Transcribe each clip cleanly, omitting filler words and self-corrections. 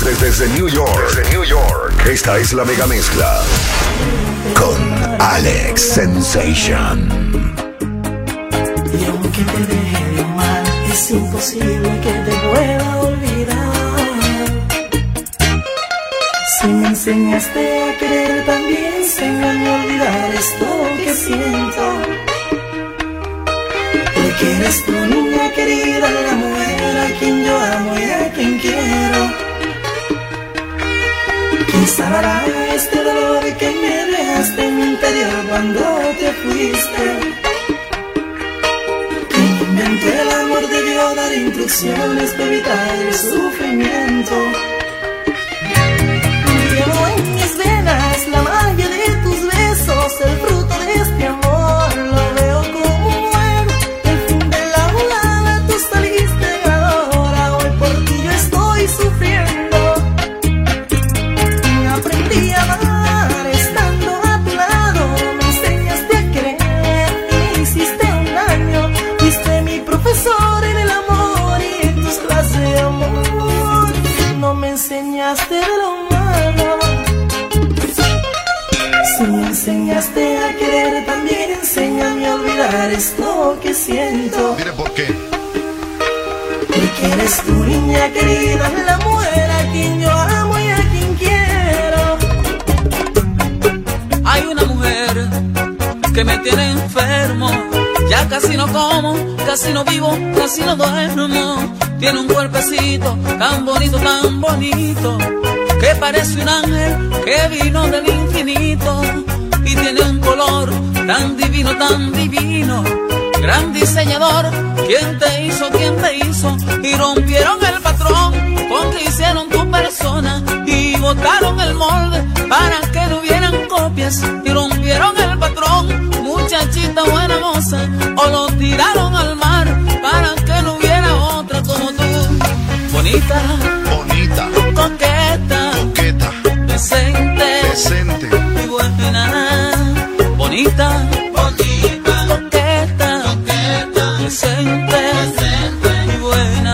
desde New York. Esta es la mega mezcla con Alex Sensation. Y aunque te deje de amar, es imposible que te pueda olvidar. Si me enseñaste a querer, también enséñame a olvidar esto que siento. Porque eres tu niña querida, la mujer a quien yo amo y a quien quiero. ¿Quién sanará este dolor que me dejaste en mi interior cuando te fuiste? ¿Quién inventó el amor debió dar instrucciones para evitar el sufrimiento? Llevo en mis venas la magia de tus besos, el fruto de este amor lo veo como un juego. El fin de la volada, tú saliste ganadora, hoy por ti yo estoy sufriendo. Aprendí a amar estando a tu lado, me enseñaste a querer y me hiciste un daño. Fuiste mi profesor en el amor y en tus clases de amor no me enseñaste de lo malo. Si me enseñaste a querer, también enséñame a olvidar esto que siento. Mire por qué. Porque eres tu niña querida, la mujer a quien yo amo y a quien quiero. Hay una mujer que me tiene enfermo, ya casi no como, casi no vivo, casi no duermo. Tiene un cuerpecito tan bonito, que parece un ángel que vino del infinito. Y tiene un color tan divino, gran diseñador. ¿Quién te hizo? Y rompieron el patrón con que hicieron tu persona. Y botaron el molde para que no hubieran copias. Y rompieron el patrón, muchachita buena moza. O lo tiraron al mar para que no hubiera otra como tú. Bonita, coqueta, decente y buena. Bonita, coqueta, decente y buena.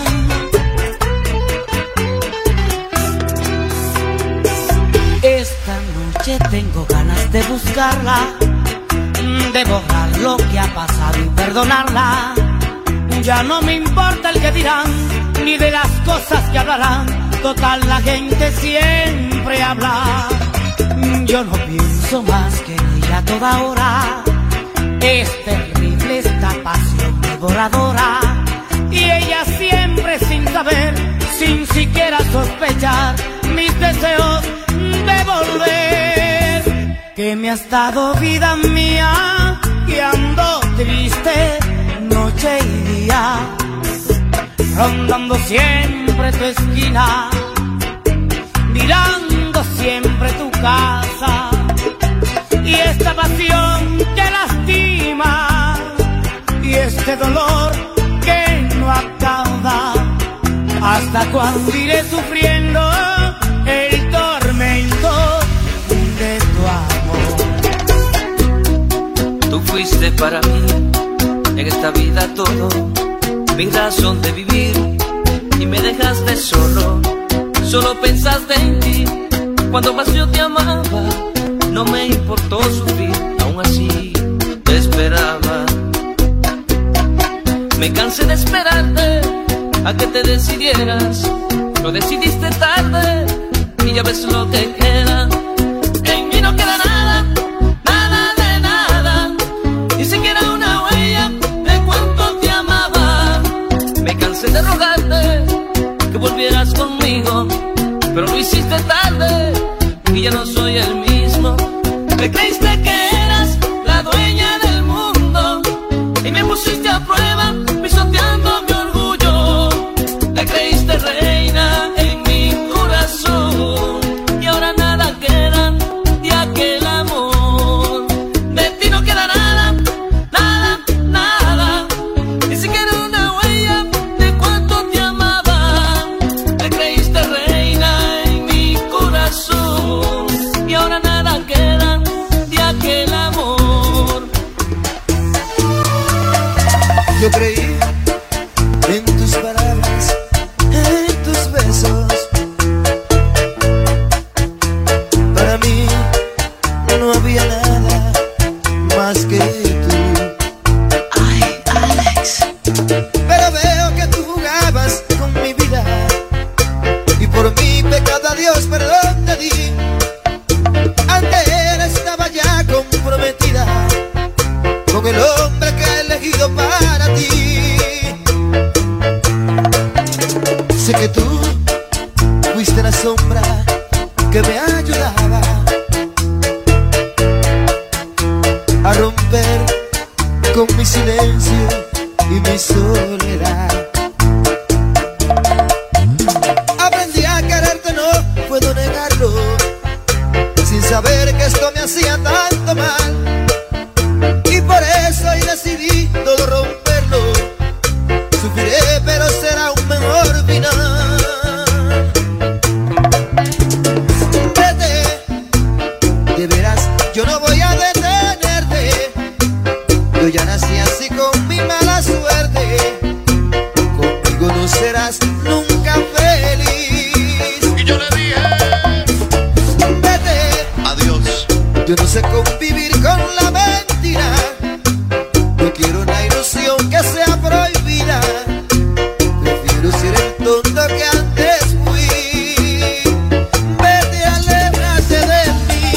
Esta noche tengo ganas de buscarla, de borrar lo que ha pasado y perdonarla. Ya no me importa el que dirán, ni de las cosas que hablarán. Total, la gente siempre habla. Yo no pienso más que en ella a toda hora. Es terrible esta pasión devoradora. Y ella siempre sin saber, sin siquiera sospechar, mis deseos de volver. Que me has dado vida mía, que ando triste noche y día, rondando siempre tu esquina, mirando siempre tu casa. Y esta pasión que lastima, y este dolor que no acaba. ¿Hasta cuándo iré sufriendo el tormento de tu amor? Tú fuiste para mí en esta vida todo, mi razón de vivir, y me dejaste solo pensaste en ti. Cuando más yo te amaba, no me importó sufrir, aún así te esperaba. Me cansé de esperarte a que te decidieras, lo decidiste tarde y ya ves lo que queda. En mí no queda nada, nada de nada, ni siquiera una huella de cuánto te amaba. Me cansé de rogarte que volvieras conmigo, pero lo hiciste tarde y ya no soy el mismo. Me creíste que eras la dueña del mundo y me pusiste a prueba pisoteando mi orgullo. Te creíste reina en mi corazón y ahora nada queda de aquel amor. De ti no queda nada, nada, nada, ni siquiera una huella de cuánto te amaba. Te creíste reina en mi corazón y ahora nada queda de a Dios perdón te di. Ante él estaba ya comprometida con el hombre que he elegido para ti. Sé que tú fuiste la sombra que me ayudaba a romper con mi silencio y mi soledad. Aprendí a quererte, no puedo negarlo, sin saber que esto me hacía tanto mal. Y por eso hoy decidí todo romperlo. Sufriré, pero será un mejor final. Vete, de veras, yo no voy a detenerte. Yo ya nací así con mi mala suerte. Conmigo no serás nunca feliz. Y yo le dije, vete, adiós. yo no sé convivir con la mentira. No quiero una ilusión que sea prohibida. Prefiero ser el tonto que antes fui. Vete, aléjate de mí.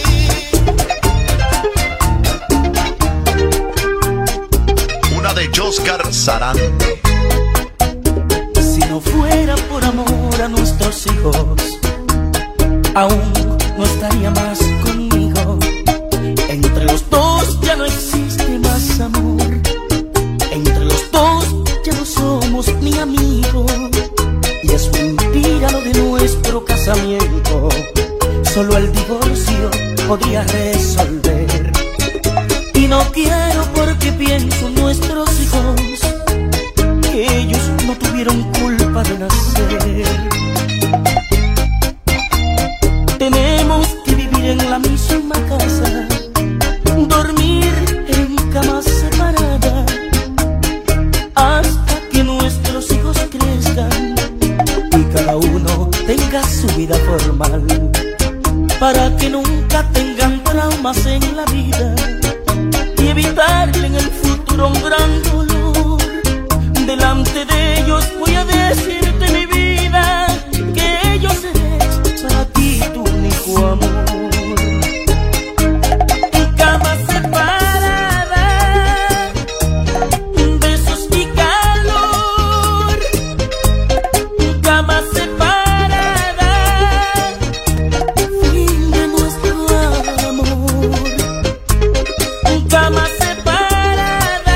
Una de Oscar Sarante. Si no fuera por amor a nuestros hijos, aún no estaría más conmigo. Entre los dos ya no existe más amor. Entre los dos ya no somos ni amigos. Y es mentira lo de nuestro casamiento. Solo el divorcio podría resolver. Y no quiero porque pienso en nuestros hijos, que ellos no tuvieron culpa de nacer. Tenemos que vivir en la misma casa, dormir en camas separadas, hasta que nuestros hijos crezcan y cada uno tenga su vida formal, para que nunca tengan traumas en la vida y evitarle en el futuro un gran dolor. Delante de ellos voy a decirte, mi vida, que yo seré para ti tu único amor. En cama separada, besos y calor. En cama separada, fin de nuestro amor. En cama separada,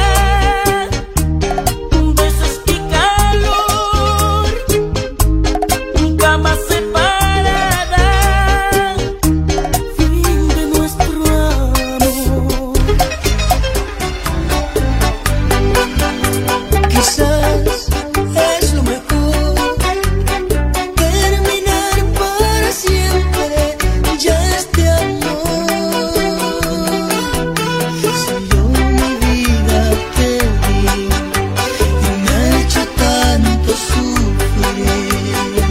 besos y calor. En cama separada, fin de nuestro amor. Quizás es lo mejor, terminar para siempre ya este amor. Si yo mi vida te di y me ha hecho tanto sufrir,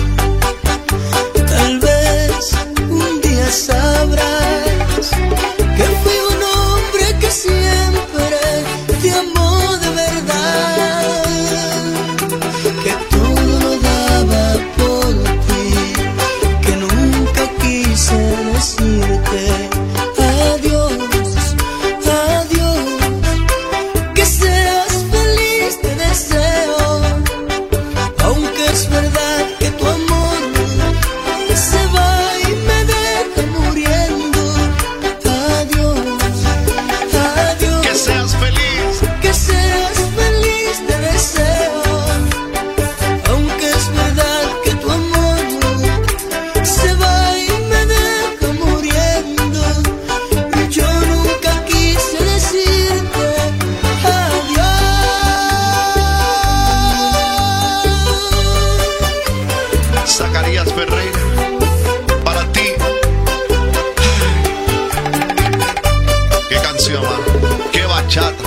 tal vez un día sabrás que fui un hombre que siempre te amó de verdad, que todo lo daba por ti, que nunca quise decirte adiós, adiós, que seas feliz te deseo, aunque es verdad que tu amor se va y me deja muriendo. Adiós, adiós, Que seas feliz. que seas feliz te deseo, aunque es verdad que tu amor se va y me deja muriendo. Y yo nunca quise decirte adiós. Zacarías Ferreira, para ti. Qué canción, man. Qué bachata.